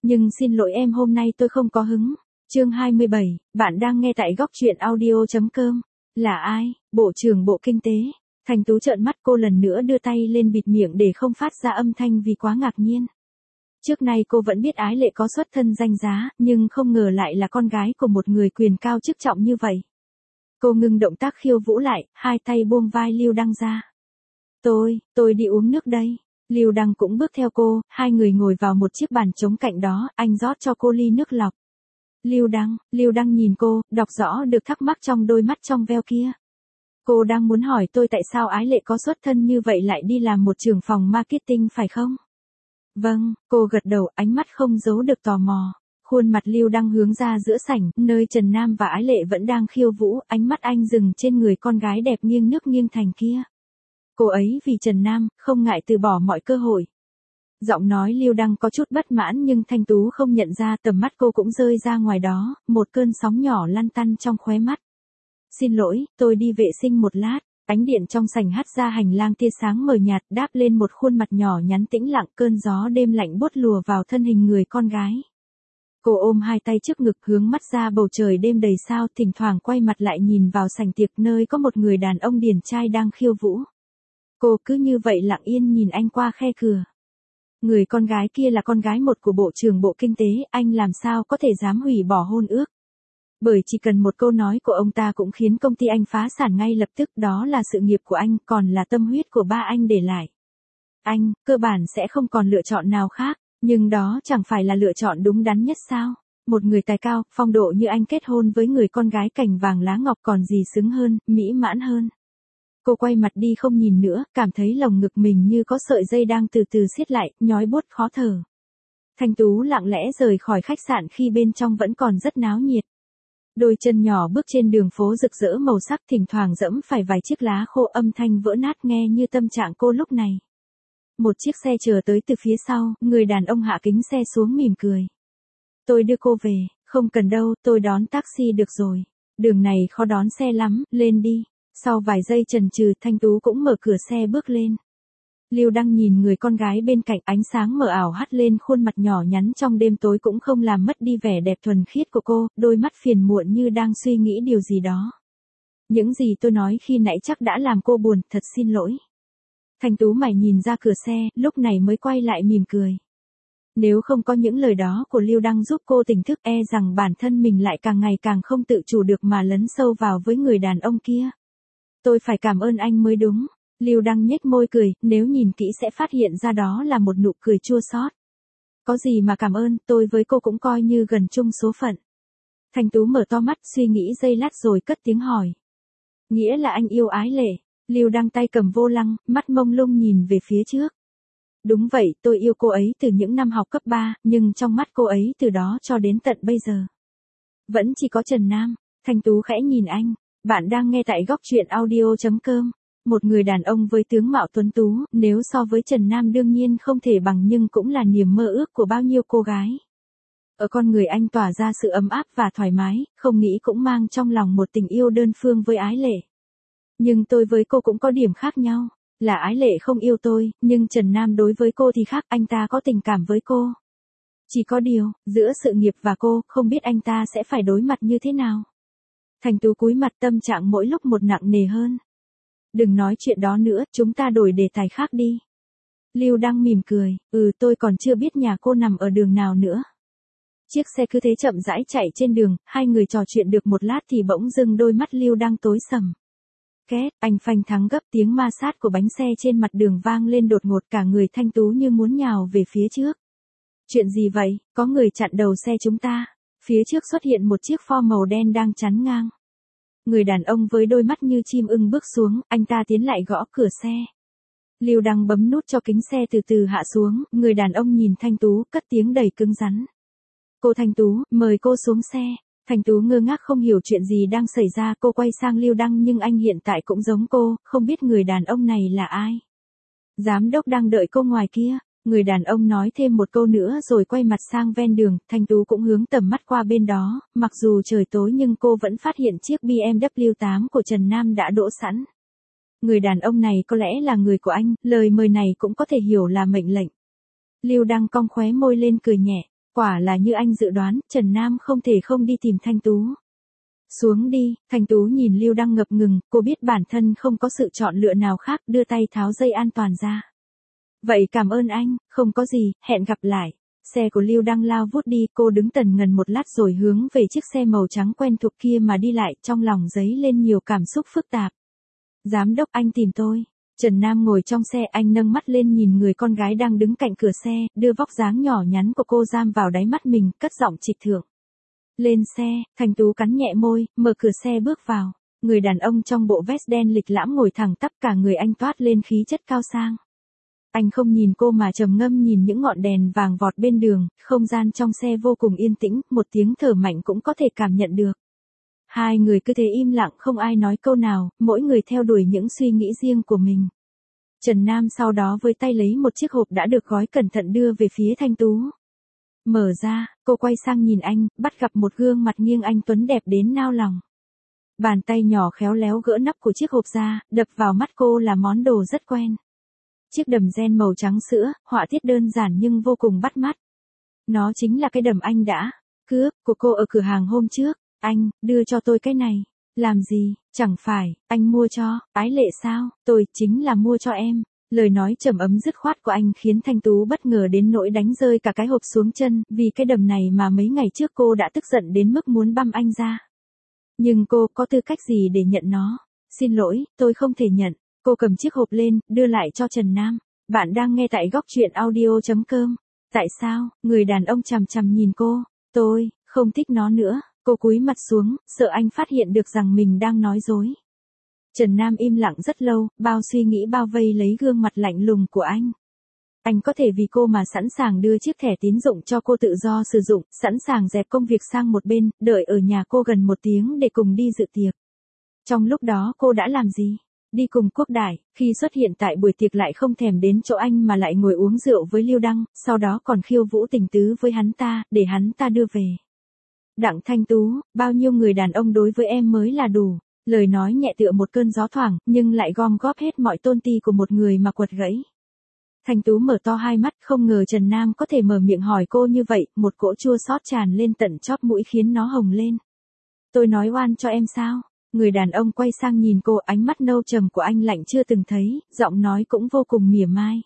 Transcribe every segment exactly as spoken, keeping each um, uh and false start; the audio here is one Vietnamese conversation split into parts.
Nhưng xin lỗi em hôm nay tôi không có hứng. Chương hai mươi bảy, bạn đang nghe tại góc truyện audio.com. Là ai? Bộ trưởng Bộ Kinh tế. Thành Tú trợn mắt, cô lần nữa đưa tay lên bịt miệng để không phát ra âm thanh vì quá ngạc nhiên. Trước nay cô vẫn biết Ái Lệ có xuất thân danh giá, nhưng không ngờ lại là con gái của một người quyền cao chức trọng như vậy. Cô ngưng động tác khiêu vũ lại, hai tay buông vai Lưu Đăng ra. Tôi, tôi đi uống nước đây. Lưu Đăng cũng bước theo cô, hai người ngồi vào một chiếc bàn trống cạnh đó, anh rót cho cô ly nước lọc. Lưu Đăng, Lưu Đăng nhìn cô, đọc rõ được thắc mắc trong đôi mắt trong veo kia. Cô đang muốn hỏi tôi tại sao Ái Lệ có xuất thân như vậy lại đi làm một trưởng phòng marketing phải không? Vâng, cô gật đầu, ánh mắt không giấu được tò mò. Khuôn mặt Lưu Đăng hướng ra giữa sảnh, nơi Trần Nam và Ái Lệ vẫn đang khiêu vũ, ánh mắt anh dừng trên người con gái đẹp nghiêng nước nghiêng thành kia. Cô ấy vì Trần Nam, không ngại từ bỏ mọi cơ hội. Giọng nói Lưu Đăng có chút bất mãn nhưng Thanh Tú không nhận ra, tầm mắt cô cũng rơi ra ngoài đó, một cơn sóng nhỏ lăn tăn trong khóe mắt. Xin lỗi, tôi đi vệ sinh một lát. Ánh điện trong sảnh hắt ra hành lang tia sáng mờ nhạt đáp lên một khuôn mặt nhỏ nhắn tĩnh lặng, cơn gió đêm lạnh buốt lùa vào thân hình người con gái. Cô ôm hai tay trước ngực hướng mắt ra bầu trời đêm đầy sao, thỉnh thoảng quay mặt lại nhìn vào sảnh tiệc nơi có một người đàn ông điển trai đang khiêu vũ. Cô cứ như vậy lặng yên nhìn anh qua khe cửa. Người con gái kia là con gái một của Bộ trưởng Bộ Kinh tế, anh làm sao có thể dám hủy bỏ hôn ước. Bởi chỉ cần một câu nói của ông ta cũng khiến công ty anh phá sản ngay lập tức, đó là sự nghiệp của anh, còn là tâm huyết của ba anh để lại. Anh, cơ bản sẽ không còn lựa chọn nào khác, nhưng đó chẳng phải là lựa chọn đúng đắn nhất sao? Một người tài cao, phong độ như anh kết hôn với người con gái cành vàng lá ngọc còn gì xứng hơn, mỹ mãn hơn. Cô quay mặt đi không nhìn nữa, cảm thấy lồng ngực mình như có sợi dây đang từ từ siết lại, nhói buốt khó thở. Thanh Tú lặng lẽ rời khỏi khách sạn khi bên trong vẫn còn rất náo nhiệt. Đôi chân nhỏ bước trên đường phố rực rỡ màu sắc, thỉnh thoảng dẫm phải vài chiếc lá khô, âm thanh vỡ nát nghe như tâm trạng cô lúc này. Một chiếc xe chờ tới từ phía sau, người đàn ông hạ kính xe xuống mỉm cười. Tôi đưa cô về, không cần đâu, tôi đón taxi được rồi. Đường này khó đón xe lắm, lên đi. Sau vài giây chần chừ, Thanh Tú cũng mở cửa xe bước lên. Lưu Đăng nhìn người con gái bên cạnh, ánh sáng mờ ảo hắt lên khuôn mặt nhỏ nhắn trong đêm tối cũng không làm mất đi vẻ đẹp thuần khiết của cô, đôi mắt phiền muộn như đang suy nghĩ điều gì đó. Những gì tôi nói khi nãy chắc đã làm cô buồn, thật xin lỗi. Thanh Tú mày nhìn ra cửa xe, lúc này mới quay lại mỉm cười. Nếu không có những lời đó của Lưu Đăng giúp cô tỉnh thức, e rằng bản thân mình lại càng ngày càng không tự chủ được mà lấn sâu vào với người đàn ông kia. Tôi phải cảm ơn anh mới đúng. Lưu Đăng nhếch môi cười, nếu nhìn kỹ sẽ phát hiện ra đó là một nụ cười chua xót. Có gì mà cảm ơn, tôi với cô cũng coi như gần chung số phận. Thanh Tú mở to mắt suy nghĩ giây lát rồi cất tiếng hỏi. Nghĩa là anh yêu Ái Lệ. Lưu Đăng tay cầm vô lăng, mắt mông lung nhìn về phía trước. Đúng vậy, tôi yêu cô ấy từ những năm học cấp ba, nhưng trong mắt cô ấy từ đó cho đến tận bây giờ vẫn chỉ có Trần Nam. Thanh Tú khẽ nhìn anh. Bạn đang nghe tại góc truyện audio.com. Một người đàn ông với tướng mạo tuấn tú, nếu so với Trần Nam đương nhiên không thể bằng nhưng cũng là niềm mơ ước của bao nhiêu cô gái. Ở con người anh tỏa ra sự ấm áp và thoải mái, không nghĩ cũng mang trong lòng một tình yêu đơn phương với Ái Lệ. Nhưng tôi với cô cũng có điểm khác nhau, là Ái Lệ không yêu tôi, nhưng Trần Nam đối với cô thì khác, anh ta có tình cảm với cô. Chỉ có điều, giữa sự nghiệp và cô, không biết anh ta sẽ phải đối mặt như thế nào. Thanh Tú cúi mặt, tâm trạng mỗi lúc một nặng nề hơn. Đừng nói chuyện đó nữa, chúng ta đổi đề tài khác đi. Lưu Đăng mỉm cười, ừ tôi còn chưa biết nhà cô nằm ở đường nào nữa. Chiếc xe cứ thế chậm rãi chạy trên đường, hai người trò chuyện được một lát thì bỗng dưng đôi mắt Lưu Đăng tối sầm. Két, anh phanh thắng gấp, tiếng ma sát của bánh xe trên mặt đường vang lên đột ngột, cả người Thanh Tú như muốn nhào về phía trước. Chuyện gì vậy, có người chặn đầu xe chúng ta. Phía trước xuất hiện một chiếc Ford màu đen đang chắn ngang. Người đàn ông với đôi mắt như chim ưng bước xuống, anh ta tiến lại gõ cửa xe. Lưu Đăng bấm nút cho kính xe từ từ hạ xuống, người đàn ông nhìn Thanh Tú, cất tiếng đầy cứng rắn. Cô Thanh Tú, mời cô xuống xe. Thanh Tú ngơ ngác không hiểu chuyện gì đang xảy ra, cô quay sang Lưu Đăng nhưng anh hiện tại cũng giống cô, không biết người đàn ông này là ai. Giám đốc đang đợi cô ngoài kia. Người đàn ông nói thêm một câu nữa rồi quay mặt sang ven đường, Thanh Tú cũng hướng tầm mắt qua bên đó, mặc dù trời tối nhưng cô vẫn phát hiện chiếc bê em vê tám của Trần Nam đã đỗ sẵn. Người đàn ông này có lẽ là người của anh, lời mời này cũng có thể hiểu là mệnh lệnh. Lưu Đăng cong khóe môi lên cười nhẹ, Quả là như anh dự đoán, Trần Nam không thể không đi tìm Thanh Tú. Xuống đi, Thanh Tú nhìn Lưu Đăng ngập ngừng, cô biết bản thân không có sự chọn lựa nào khác, đưa tay tháo dây an toàn ra. Vậy cảm ơn anh, không có gì, hẹn gặp lại. Xe của Lưu Đăng lao vút đi, cô đứng tần ngần một lát rồi hướng về chiếc xe màu trắng quen thuộc kia mà đi lại, trong lòng dấy lên nhiều cảm xúc phức tạp. Giám đốc, anh tìm tôi. Trần Nam ngồi trong xe, anh nâng mắt lên nhìn người con gái đang đứng cạnh cửa xe, đưa vóc dáng nhỏ nhắn của cô giam vào đáy mắt mình, cất giọng trịch thượng. Lên xe, Thanh Tú cắn nhẹ môi, mở cửa xe bước vào. Người đàn ông trong bộ vest đen lịch lãm ngồi thẳng tắp, cả người anh toát lên khí chất cao sang. Anh không nhìn cô mà trầm ngâm nhìn những ngọn đèn vàng vọt bên đường, không gian trong xe vô cùng yên tĩnh, một tiếng thở mạnh cũng có thể cảm nhận được. Hai người cứ thế im lặng, không ai nói câu nào, mỗi người theo đuổi những suy nghĩ riêng của mình. Trần Nam sau đó với tay lấy một chiếc hộp đã được gói cẩn thận đưa về phía Thanh Tú. Mở ra, cô quay sang nhìn anh, bắt gặp một gương mặt nghiêng anh tuấn đẹp đến nao lòng. Bàn tay nhỏ khéo léo gỡ nắp của chiếc hộp ra, đập vào mắt cô là món đồ rất quen. Chiếc đầm ren màu trắng sữa, họa tiết đơn giản nhưng vô cùng bắt mắt. Nó chính là cái đầm anh đã cướp của cô ở cửa hàng hôm trước. Anh, đưa cho tôi cái này. Làm gì, chẳng phải, anh mua cho, ái lệ sao, tôi chính là mua cho em. Lời nói trầm ấm dứt khoát của anh khiến Thanh Tú bất ngờ đến nỗi đánh rơi cả cái hộp xuống chân, vì cái đầm này mà mấy ngày trước cô đã tức giận đến mức muốn băm anh ra. Nhưng cô có tư cách gì để nhận nó? Xin lỗi, tôi không thể nhận. Cô cầm chiếc hộp lên, đưa lại cho Trần Nam. Bạn đang nghe tại góc truyện audio chấm com. Tại sao? Người đàn ông chằm chằm nhìn cô. Tôi không thích nó nữa. Cô cúi mặt xuống, sợ anh phát hiện được rằng mình đang nói dối. Trần Nam im lặng rất lâu, bao suy nghĩ bao vây lấy gương mặt lạnh lùng của anh. Anh có thể vì cô mà sẵn sàng đưa chiếc thẻ tín dụng cho cô tự do sử dụng, sẵn sàng dẹp công việc sang một bên, đợi ở nhà cô gần một tiếng để cùng đi dự tiệc. Trong lúc đó cô đã làm gì? Đi cùng Quốc Đại, khi xuất hiện tại buổi tiệc lại không thèm đến chỗ anh mà lại ngồi uống rượu với Lưu Đăng, sau đó còn khiêu vũ tình tứ với hắn ta, để hắn ta đưa về. Đặng Thanh Tú, bao nhiêu người đàn ông đối với em mới là đủ. Lời nói nhẹ tựa một cơn gió thoảng, nhưng lại gom góp hết mọi tôn ti của một người mà quật gãy. Thanh Tú mở to hai mắt, không ngờ Trần Nam có thể mở miệng hỏi cô như vậy, một cỗ chua xót tràn lên tận chóp mũi khiến nó hồng lên. Tôi nói oan cho em sao? Người đàn ông quay sang nhìn cô, ánh mắt nâu trầm của anh lạnh chưa từng thấy, giọng nói cũng vô cùng mỉa mai.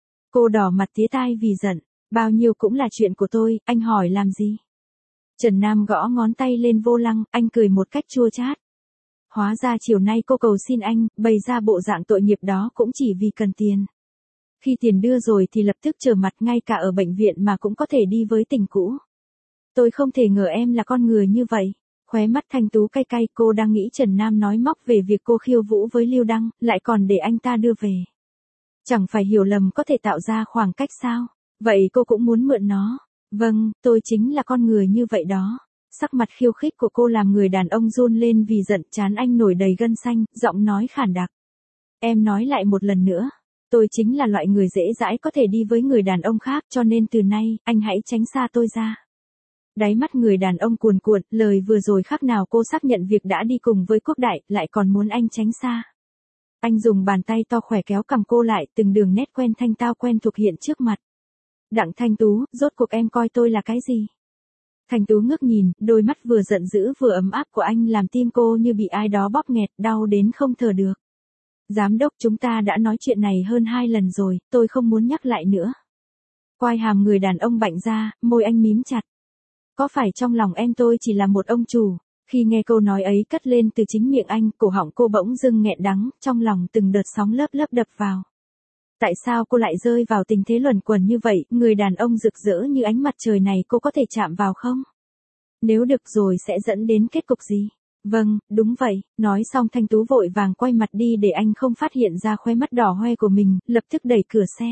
Cô đỏ mặt tía tai vì giận, bao nhiêu cũng là chuyện của tôi, anh hỏi làm gì? Trần Nam gõ ngón tay lên vô lăng, anh cười một cách chua chát. Hóa ra chiều nay cô cầu xin anh, bày ra bộ dạng tội nghiệp đó cũng chỉ vì cần tiền. Khi tiền đưa rồi thì lập tức trở mặt, ngay cả ở bệnh viện mà cũng có thể đi với tình cũ. Tôi không thể ngờ em là con người như vậy. Khóe mắt Thanh Tú cay cay, cô đang nghĩ Trần Nam nói móc về việc cô khiêu vũ với Lưu Đăng, lại còn để anh ta đưa về. Chẳng phải hiểu lầm có thể tạo ra khoảng cách sao? Vậy cô cũng muốn mượn nó. Vâng, tôi chính là con người như vậy đó. Sắc mặt khiêu khích của cô làm người đàn ông run lên vì giận, trán anh nổi đầy gân xanh, giọng nói khản đặc. Em nói lại một lần nữa. Tôi chính là loại người dễ dãi có thể đi với người đàn ông khác, cho nên từ nay, anh hãy tránh xa tôi ra. Đáy mắt người đàn ông cuồn cuộn, lời vừa rồi khác nào cô xác nhận việc đã đi cùng với Quốc Đại, lại còn muốn anh tránh xa. Anh dùng bàn tay to khỏe kéo cằm cô lại, từng đường nét quen thanh tao quen thuộc hiện trước mặt. Đặng Thanh Tú, rốt cuộc em coi tôi là cái gì? Thanh Tú ngước nhìn, đôi mắt vừa giận dữ vừa ấm áp của anh làm tim cô như bị ai đó bóp nghẹt, đau đến không thở được. Giám đốc, chúng ta đã nói chuyện này hơn hai lần rồi, tôi không muốn nhắc lại nữa. Quai hàm người đàn ông bạnh ra, môi anh mím chặt. Có phải trong lòng em tôi chỉ là một ông chủ? Khi nghe câu nói ấy cất lên từ chính miệng anh, cổ họng cô bỗng dưng nghẹn đắng, trong lòng từng đợt sóng lớp lớp đập vào. Tại sao cô lại rơi vào tình thế luẩn quẩn như vậy, người đàn ông rực rỡ như ánh mặt trời này cô có thể chạm vào không? Nếu được rồi sẽ dẫn đến kết cục gì? Vâng, đúng vậy, nói xong Thanh Tú vội vàng quay mặt đi để anh không phát hiện ra khóe mắt đỏ hoe của mình, lập tức đẩy cửa xe.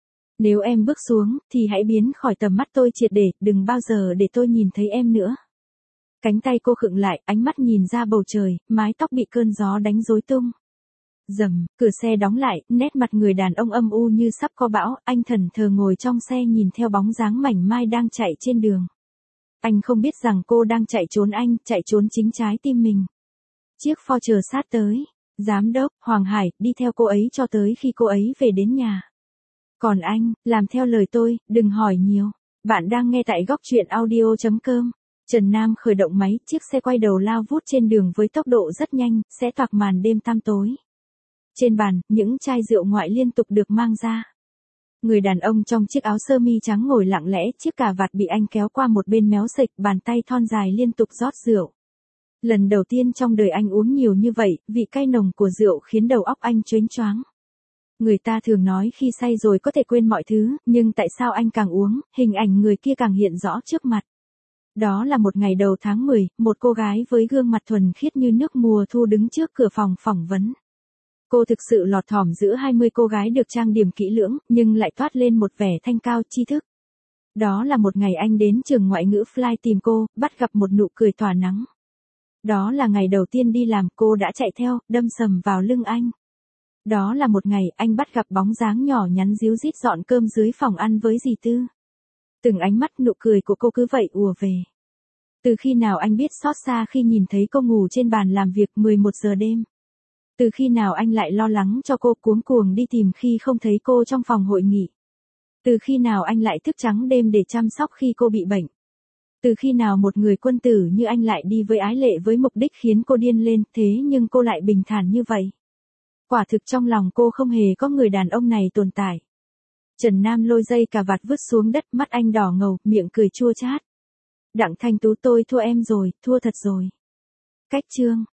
Nếu em bước xuống, thì hãy biến khỏi tầm mắt tôi triệt để, đừng bao giờ để tôi nhìn thấy em nữa. Cánh tay cô khựng lại, ánh mắt nhìn ra bầu trời, mái tóc bị cơn gió đánh rối tung. Rầm, cửa xe đóng lại, nét mặt người đàn ông âm u như sắp có bão, anh thẫn thờ ngồi trong xe nhìn theo bóng dáng mảnh mai đang chạy trên đường. Anh không biết rằng cô đang chạy trốn anh, chạy trốn chính trái tim mình. Chiếc Ford chờ sát tới. Giám đốc, Hoàng Hải, đi theo cô ấy cho tới khi cô ấy về đến nhà. Còn anh, làm theo lời tôi, đừng hỏi nhiều. Bạn đang nghe tại góc truyện audio chấm com. Trần Nam khởi động máy, chiếc xe quay đầu lao vút trên đường với tốc độ rất nhanh, sẽ toạc màn đêm tăm tối. Trên bàn, những chai rượu ngoại liên tục được mang ra. Người đàn ông trong chiếc áo sơ mi trắng ngồi lặng lẽ, chiếc cà vạt bị anh kéo qua một bên méo sệch, bàn tay thon dài liên tục rót rượu. Lần đầu tiên trong đời anh uống nhiều như vậy, vị cay nồng của rượu khiến đầu óc anh chớnh choáng. Người ta thường nói khi say rồi có thể quên mọi thứ, nhưng tại sao anh càng uống, hình ảnh người kia càng hiện rõ trước mặt. Đó là một ngày đầu tháng mười, một cô gái với gương mặt thuần khiết như nước mùa thu đứng trước cửa phòng phỏng vấn. Cô thực sự lọt thỏm giữa hai mươi cô gái được trang điểm kỹ lưỡng, nhưng lại toát lên một vẻ thanh cao tri thức. Đó là một ngày anh đến trường ngoại ngữ Fly tìm cô, bắt gặp một nụ cười tỏa nắng. Đó là ngày đầu tiên đi làm, cô đã chạy theo, đâm sầm vào lưng anh. Đó là một ngày anh bắt gặp bóng dáng nhỏ nhắn díu dít dọn cơm dưới phòng ăn với dì Tư. Từng ánh mắt nụ cười của cô cứ vậy ùa về. Từ khi nào anh biết xót xa khi nhìn thấy cô ngủ trên bàn làm việc mười một giờ đêm? Từ khi nào anh lại lo lắng cho cô, cuống cuồng đi tìm khi không thấy cô trong phòng hội nghị? Từ khi nào anh lại thức trắng đêm để chăm sóc khi cô bị bệnh? Từ khi nào một người quân tử như anh lại đi với ái lệ với mục đích khiến cô điên lên, thế nhưng cô lại bình thản như vậy? Quả thực trong lòng cô không hề có người đàn ông này tồn tại. Trần Nam lôi dây cà vạt vứt xuống đất, mắt anh đỏ ngầu, miệng cười chua chát. Đặng Thanh Tú, tôi thua em rồi, thua thật rồi. Cách chương.